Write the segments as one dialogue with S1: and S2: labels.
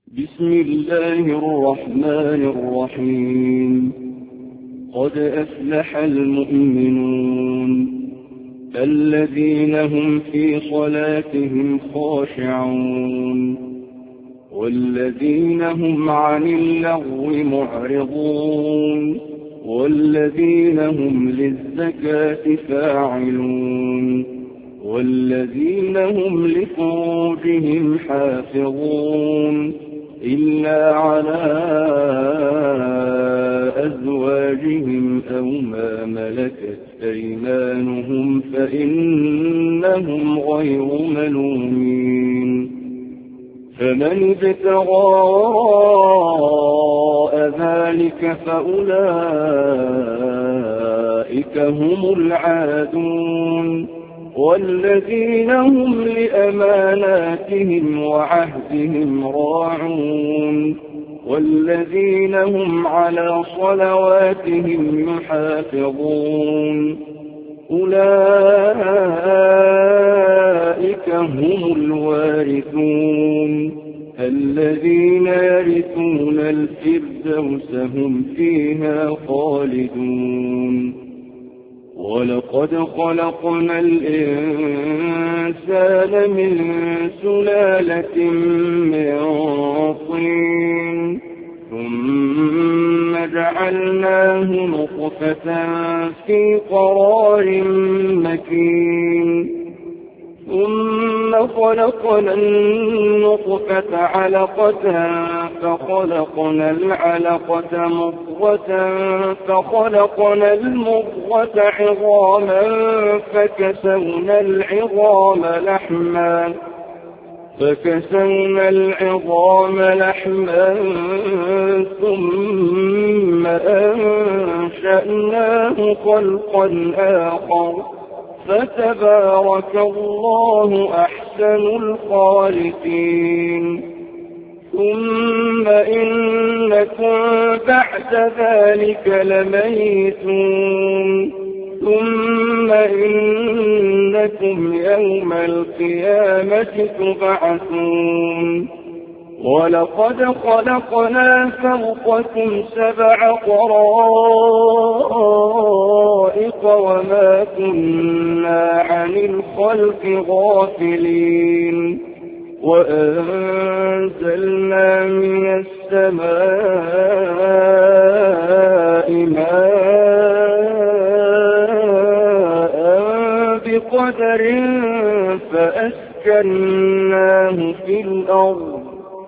S1: بسم الله الرحمن الرحيم. قد أفلح المؤمنون الذين هم في صلاتهم خاشعون والذين هم عن اللغو معرضون والذين هم للزكاة فاعلون والذين هم لفروجهم حافظون إلا على أزواجهم أو ما ملكت أيمانهم فإنهم غير ملومين. فمن ابتغى وراء ذلك فأولئك هم العادون والذين هم لأماناتهم وعهدهم راعون والذين هم على صلواتهم يحافظون أولئك هم الوارثون الذين يرثون الفردوس هم فيها خالدون. ولقد خلقنا الإنسان من سلالة من طين ثم جعلناه نطفة في قرار مكين ثم خلقنا النطفة علقة فخلقنا العلقة مضغة فخلقنا المضغة عظاما فكسونا العظام لحما ثم أنشأناه خلقا آخر فتبارك الله أحسن الخالقين. ثم إنكم بعد ذلك لميتون ثم إنكم يوم القيامة تبعثون. ولقد خلقنا فوقكم 7 طرائق وما كنا عن الخلق غافلين وأنزلنا من السماء ماء بقدر فأسكناه في الأرض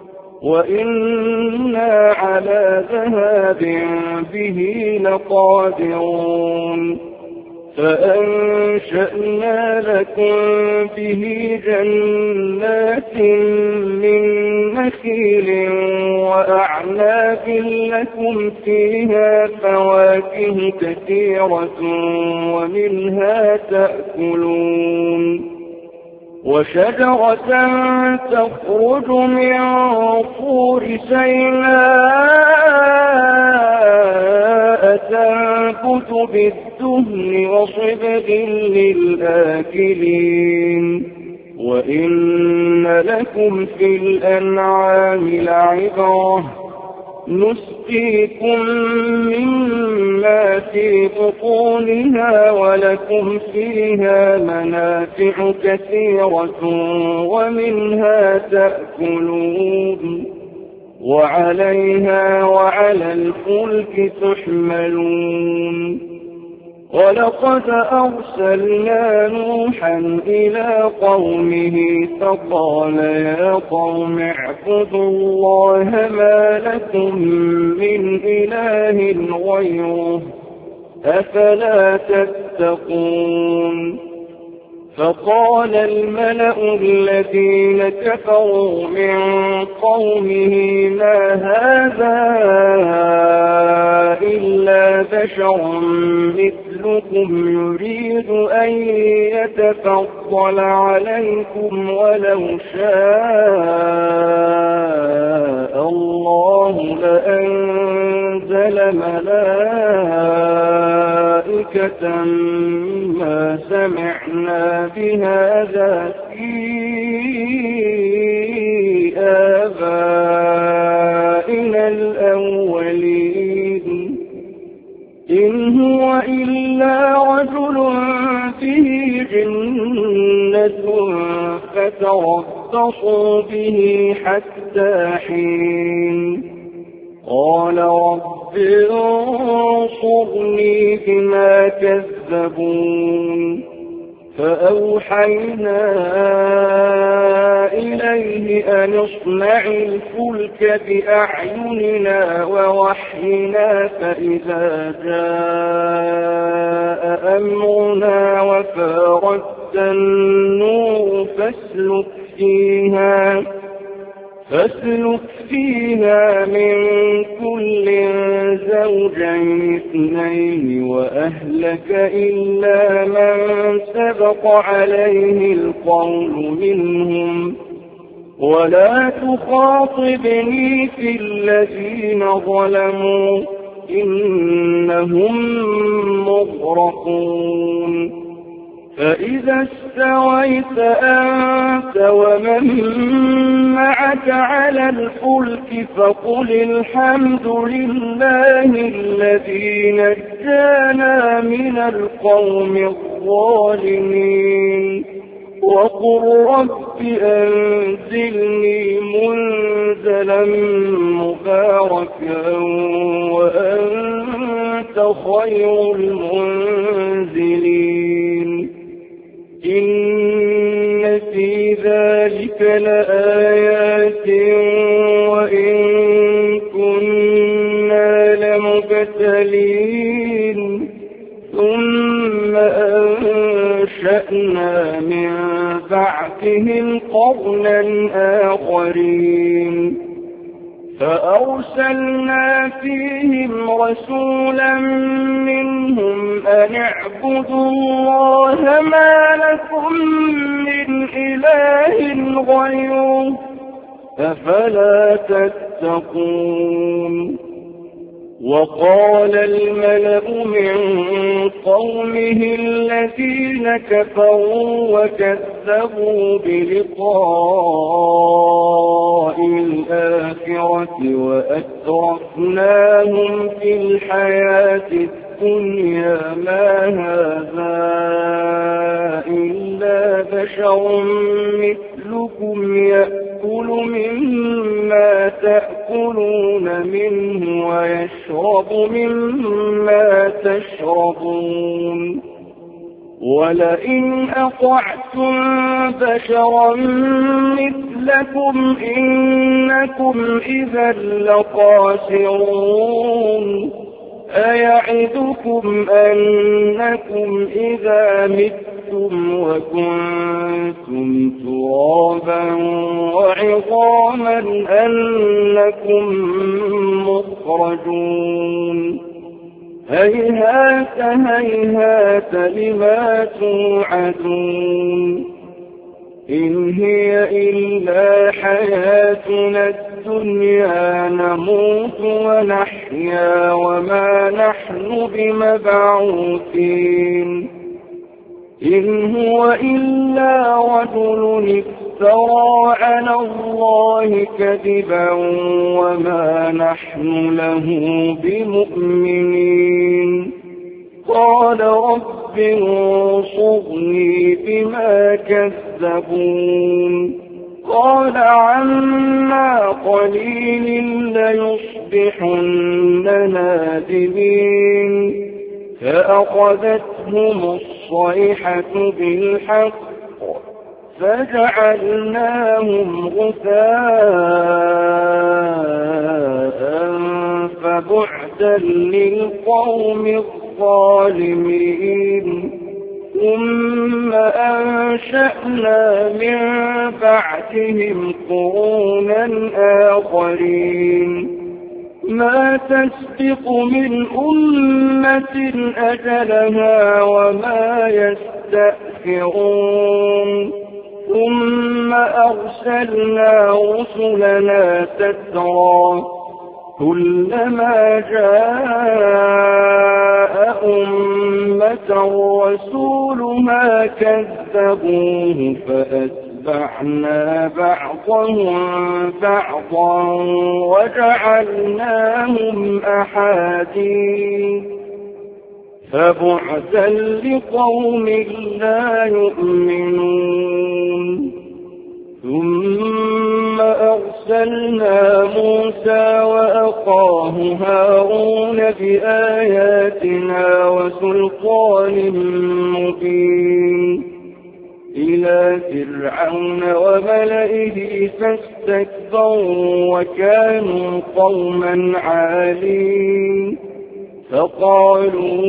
S1: وإنا على ذهاب به لقادرون. فأنشأنا لكم به جنات من نخيل وأعناب لكم فيها فواكه كثيرة ومنها تأكلون وشجرة تخرج من طور سيناء تنبت بالدهن وصبغ للآكلين وإن لكم في الأنعام لعبرة نسقيكم مما في بطونها ولكم فيها منافع كثيرة ومنها تأكلون وعليها وعلى الفلك تحملون. ولقد أرسلنا نوحا إلى قومه فقال يا قوم اعبدوا الله ما لكم من إله غيره أفلا تتقون. فقال الملأ الذين كفروا من قومه ما هذا إلا بشر مثلكم يريد أن يتفضل عليكم ولو شاء الله لأنزل ملائكة ما سمعنا بهذا في آبائنا فتربصوا به حتى حين قال رب انصرني بما كذبون فأوحينا إليه أن اصنع الفلك بأعيننا ووحينا فإذا جاء أمرنا وفارت النور فاسلك فيها من كل زوجين اثنين وأهلك إلا من سبق عليه القول منهم ولا تخاطبني في الذين ظلموا إنهم مغرقون فإذا استويت أنت ومن معك على الفلك فقل الحمد لله الذي نجانا من القوم الظالمين وقل رب أنزلني منزلا مباركا وأنت خير المنزلين إن في ذلك لآيات وإن كنا لمبتلين ثم أنشأنا من بعدهم قرنا آخرين فأرسلنا فيهم رسولا منهم أن اعبدوا الله ما لكم من إله غيره أفلا تتقون وقال الملأ من قومه الذين كفروا وكذبوا بلقاء الآخرة وأترفناهم في الحياة الدنيا ما هذا إلا بشر مثلكم يأكل مما تأكلون منه ويشرب مما تشربون ولئن أطعتم بشرا مثلكم إنكم إذا لخاسرون أيعدكم أنكم إذا متم وكنتم ترابا وعظاما أنكم مخرجون هيهات هيهات لما توعدون إن هي إلا حياتنا الدنيا نموت ونحيا وما نحن بمبعوثين إن هو إلا رجل افترى على الله كذبا وما نحن له بمؤمنين قال رب انصرني بما كذبون قال عما قليل ليصبحن نادمين فأخذتهم الصيحة بالحق فجعلناهم غثاء فبعدا للقوم الظالمين ثم أنشأنا من بعدهم قرونا آخرين ما تسبق من أمة أجلها وما يستأخرون ثم أرسلنا رسلنا تترى كلما جاء أمة رسولها كذبوه فأتبعنا بعضهم بعضا وجعلناهم أحاديث فبعدا لقوم لا يؤمنون ثم أرسلنا موسى وأخاه هارون بآياتنا وسلطان مبين إلى فرعون وملئه فاستكبروا وكانوا قوما عالين فقالوا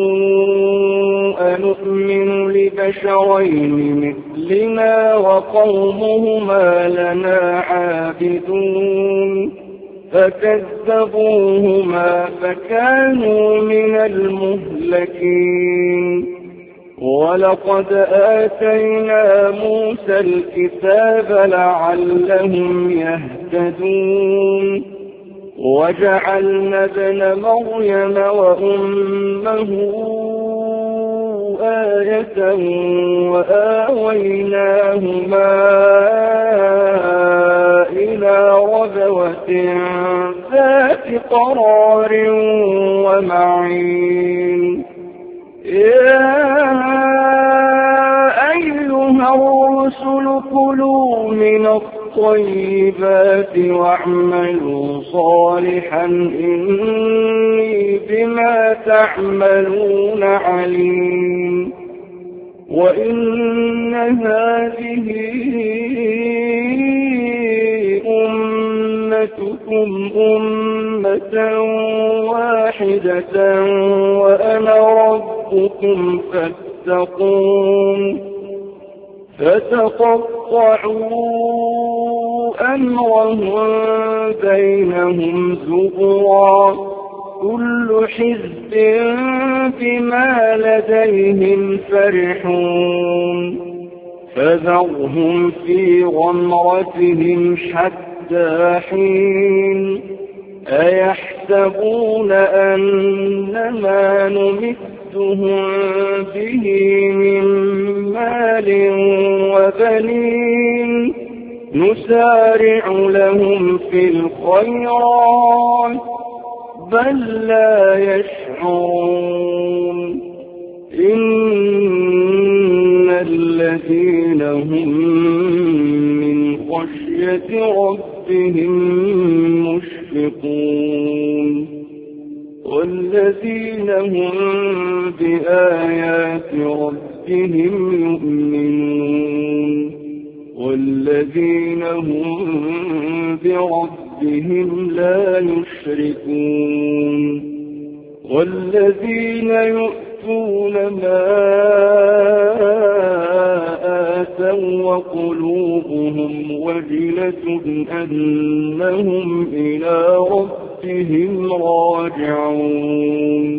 S1: أنؤمن لبشرين مثلنا وقومهما لنا عابدون فكذبوهما فكانوا من المهلكين ولقد آتينا موسى الكتاب لعلهم يهتدون وجعلنا ابن مريم وأمه آية وآويناهما إلى ربوة ذات قرار ومعين يا أيها الرسل كلوا من الطيبات واعملوا صالحا إني بما تعملون عليم وإن هذه أمتكم أمة واحدة وأنا ربكم فاتقون فتقطعوا أمرهم بينهم زبرا كل حزب بما لديهم فرحون فذرهم في غمرتهم حتى حين أيحسبون أنما نمدهم به من مال وبنين نسارع لهم في الخيرات بل لا يشعرون إن الذين هم من خشية ربهم مشفقون والذين هم بآيات ربهم يؤمنون والذين هم بربهم لا يشركون والذين يؤتون ما آتوا وقلوبهم وجلة أنهم إلى ربهم راجعون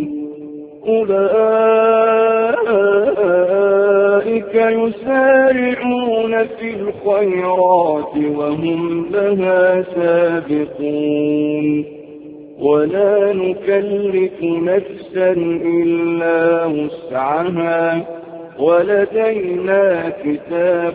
S1: أولئك يسارعون في الخيرات وهم لها سابقون ولا نكلف نفسا إلا وسعها ولدينا كتاب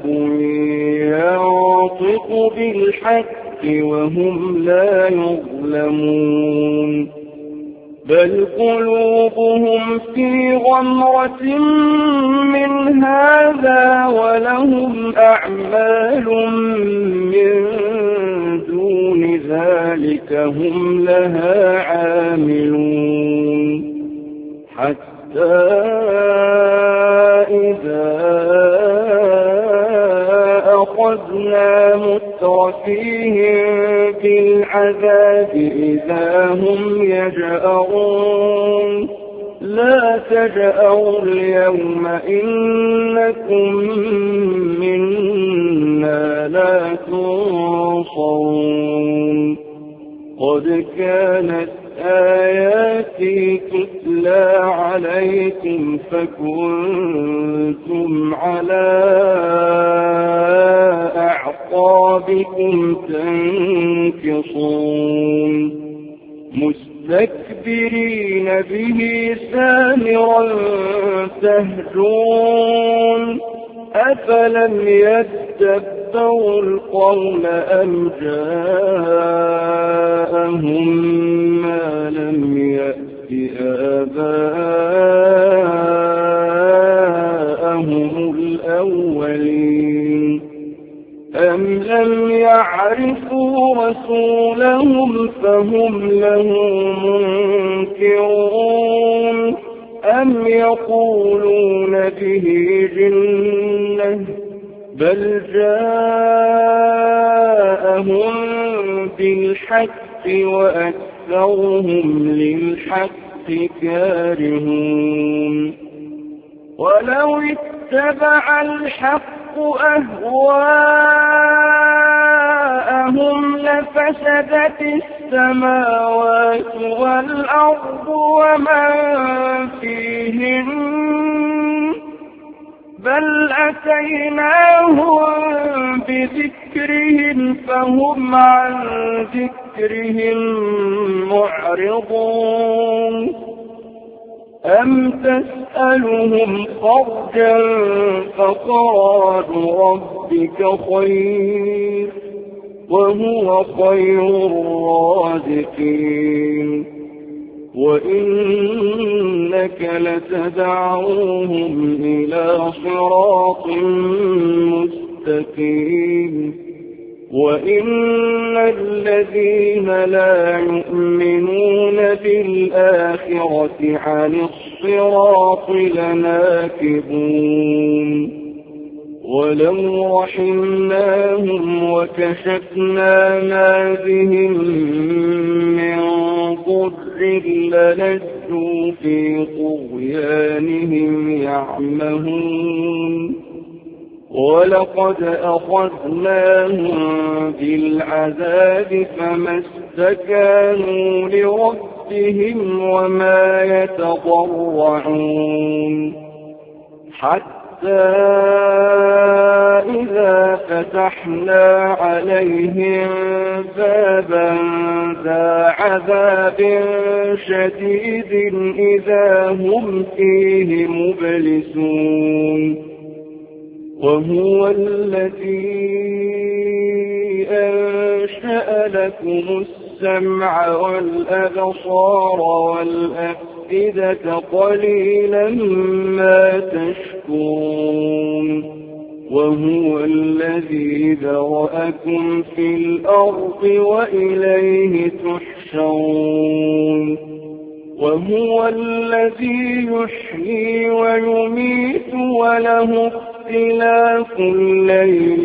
S1: ينطق بالحق وهم لا يظلمون بل قلوبهم في غمرة من هذا ولهم أعمال من دون ذلك هم لها عاملون حتى إذا أخذنا مترفيهم بالعذاب إذا هم يجأرون لا تجأروا اليوم إنكم منا لا تنصرون قد كانت آياتي تتلى عليكم فكنتم على أعقابكم تنكصون مستكبرين به سامرا تهجون أفلم يتدبروا القول أم جاءهم ما لم يأت آباءهم الأولين أم لم رسولهم فهم له منكرون أم يقولون به جنة بل جاءهم بالحق وأكثرهم للحق كارهون ولو اتبع الحق أهواءهم لفسدت السماوات والأرض ومن فيهن بل أتيناهم بذكرهم فهم عن ذكرهم معرضون أم تسألهم خرجا فخراج ربك خير وهو خير الرازقين وإنك لتدعوهم إلى صراط مستقيم وإن الذين لا يؤمنون بالآخرة عن الصراط لناكبون ولو رحمناهم وكشفنا ما بهم من ضر للجوا في طغيانهم يعمهون ولقد أخذناهم بالعذاب فما استكانوا لربهم وما يتضرعون حتى إذا فتحنا عليهم بابا ذا عذاب شديد إذا هم فيه مبلسون وهو الذي أنشأ لكم السمع والأبصار والأفئدة قليلا ما تشكرون وهو الذي ذرأكم في الأرض وإليه تحشرون وهو الذي يحيي ويميت وله اختلاف الليل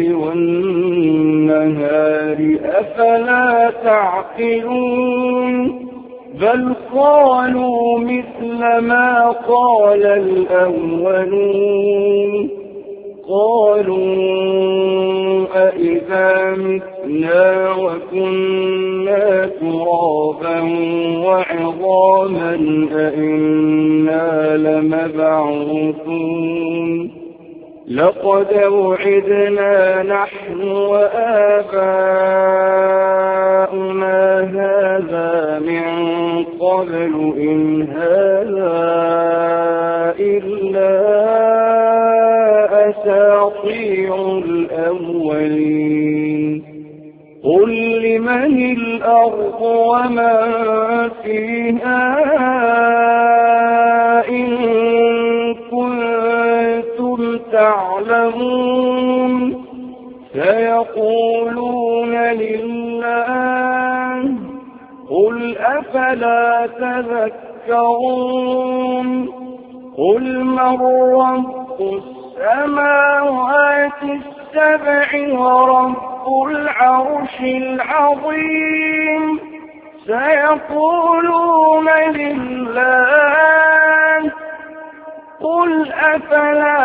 S1: والنهار أفلا تعقلون بل قالوا مثل ما قال الأولون قالوا أئذا متنا وكنا ترابا وعظاما أئنا لمبعوثون لقد وعدنا نحن وآباؤنا هذا من قبل إن هذا إلا أساطير الأولين قل لمن الأرض ومن فيها إن كنتم تعلمون سيقولون لله قل أفلا تذكرون قل من رب السماوات السبع ورب العرش العظيم سيقولون لله قل أفلا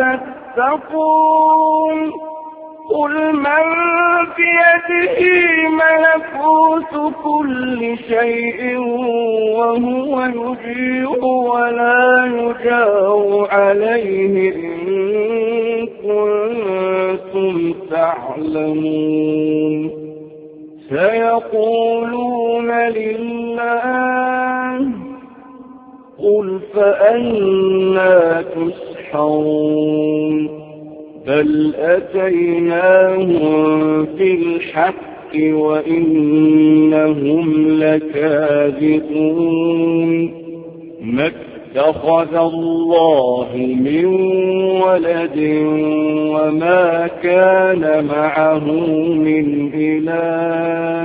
S1: تتقون قل من بيده ملكوت كل شيء وهو يجير ولا يجار عليه إن كنتم تعلمون سيقولون لله قل فأنى تسحرون بل أتيناهم بالحق وإنهم لكاذبون ما اتخذ الله من ولد وما كان معه من إله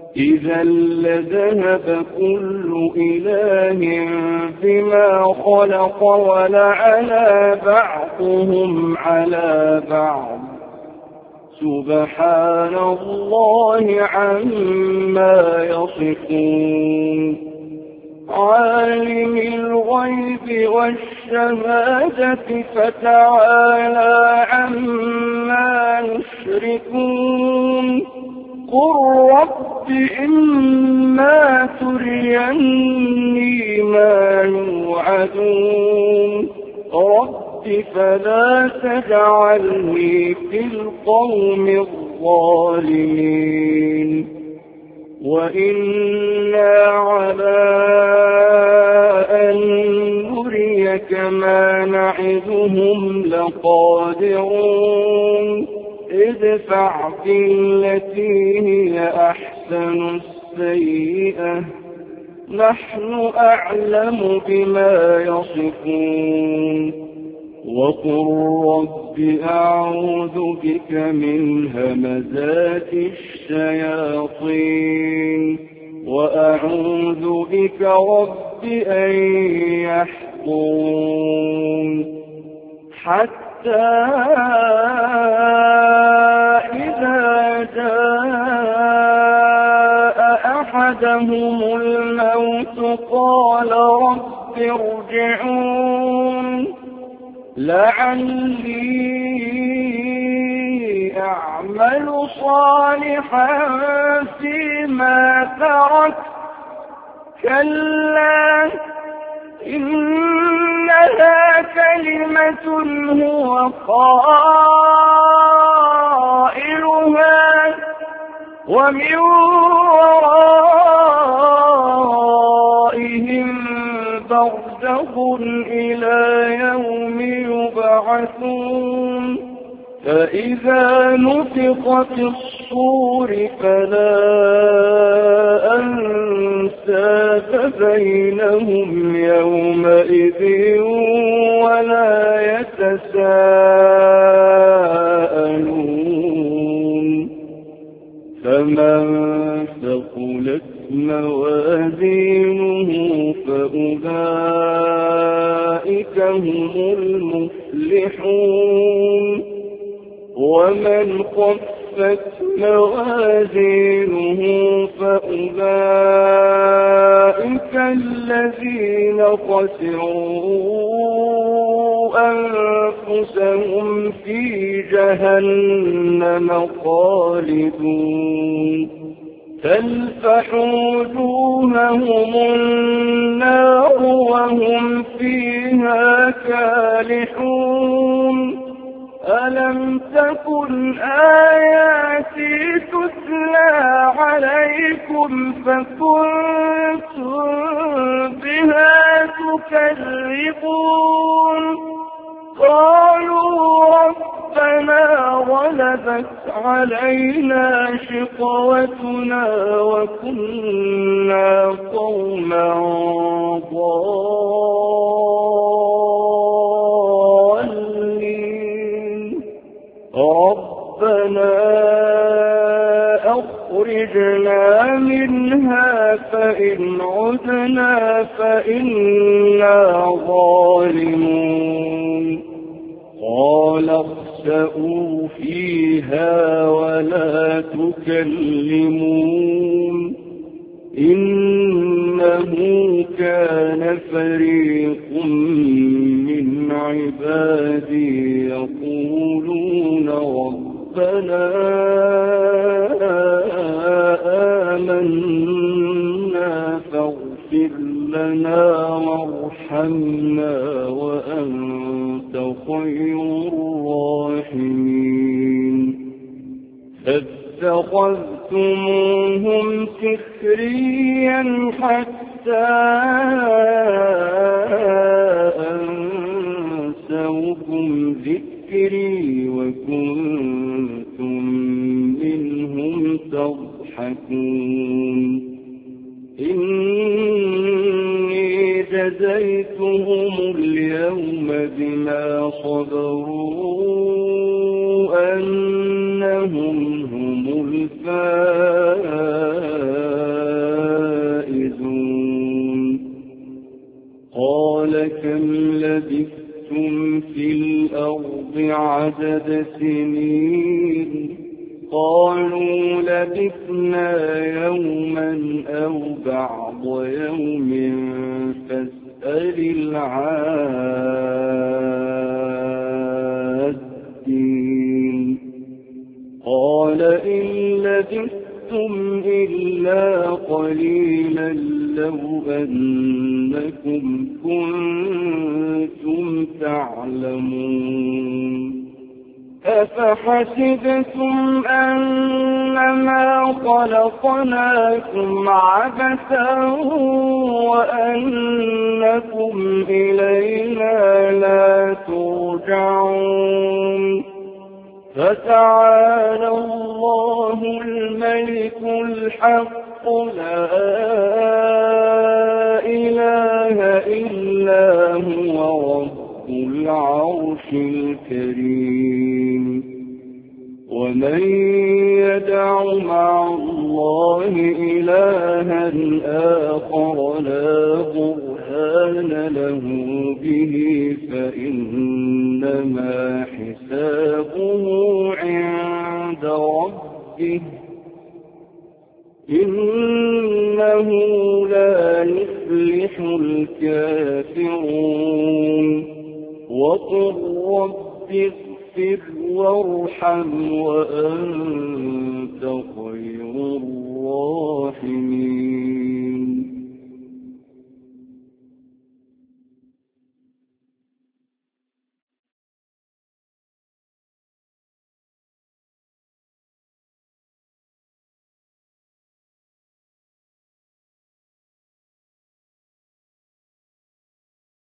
S1: إذا لذهب كل إله بما خلق ولعلى بعضهم على بعض سبحان الله عما يصفون عالم الغيب والشهادة فتعالى عما يشركون قل رب إما تريني ما يوعدون رب فلا تجعلني في القوم الظالمين وإنا على أن نريك ما نعدهم لقادرون ادفع بالتي هي أحسن السيئة نحن أعلم بما يصفون وقل رب أعوذ بك من همزات الشياطين وأعوذ بك رب أن يحضرون حتى إذا جاء أحدهم الموت قال رب ارجعون لعلي أعمل صالحا فيما تركت كلا إنها كلمة هو قائلها ومن ورائهم برزخ إلى يوم يبعثون فإذا نفخ في الصور فلا أنساب بينهم يومئذ ولا يتساءلون فمن ثقلت موازينه فأولئك هم المفلحون ومن خفت موازينه فأولئك الذين خسروا أنفسهم في جهنم خالدون تلفح وجوههم النار وهم فيها كالحون ألم تكن آياتي تتلى عليكم فكنتم بها تكذبون قالوا ربنا غلبت علينا شقوتنا وكنا قوما ضالين ربنا أخرجنا منها فإن عدنا فإنا ظالمون قال اخسئوا فيها ولا تكلمون إنه كان فريق من عبادي يقولون ربنا آمنا فاغفر لنا وارحمنا وأنت خير الراحمين فاتخذتموهم سخريا حتى أنسوكم ذكري وكنتم منهم تضحكون إني جزيتهم اليوم بما صبروا أنهم هم الفائزون عدد سنين قالوا لبثنا يوما أو بعض يوم فاسأل العادين قال إن لبثتم إلا قليلا لو أنكم كنتم تعلمون أفحسبتم أنما خلقناكم عبثا وأنكم إلينا لا ترجعون فتعالى الله الملك الحق لا إله إلا هو رب العرش الكريم ومن يدع مع الله إلها آخر لا برهان له به فإنما حسابه عند ربه إنه لا يفلح الكافرون وقل رب اغفر وارحم وأنت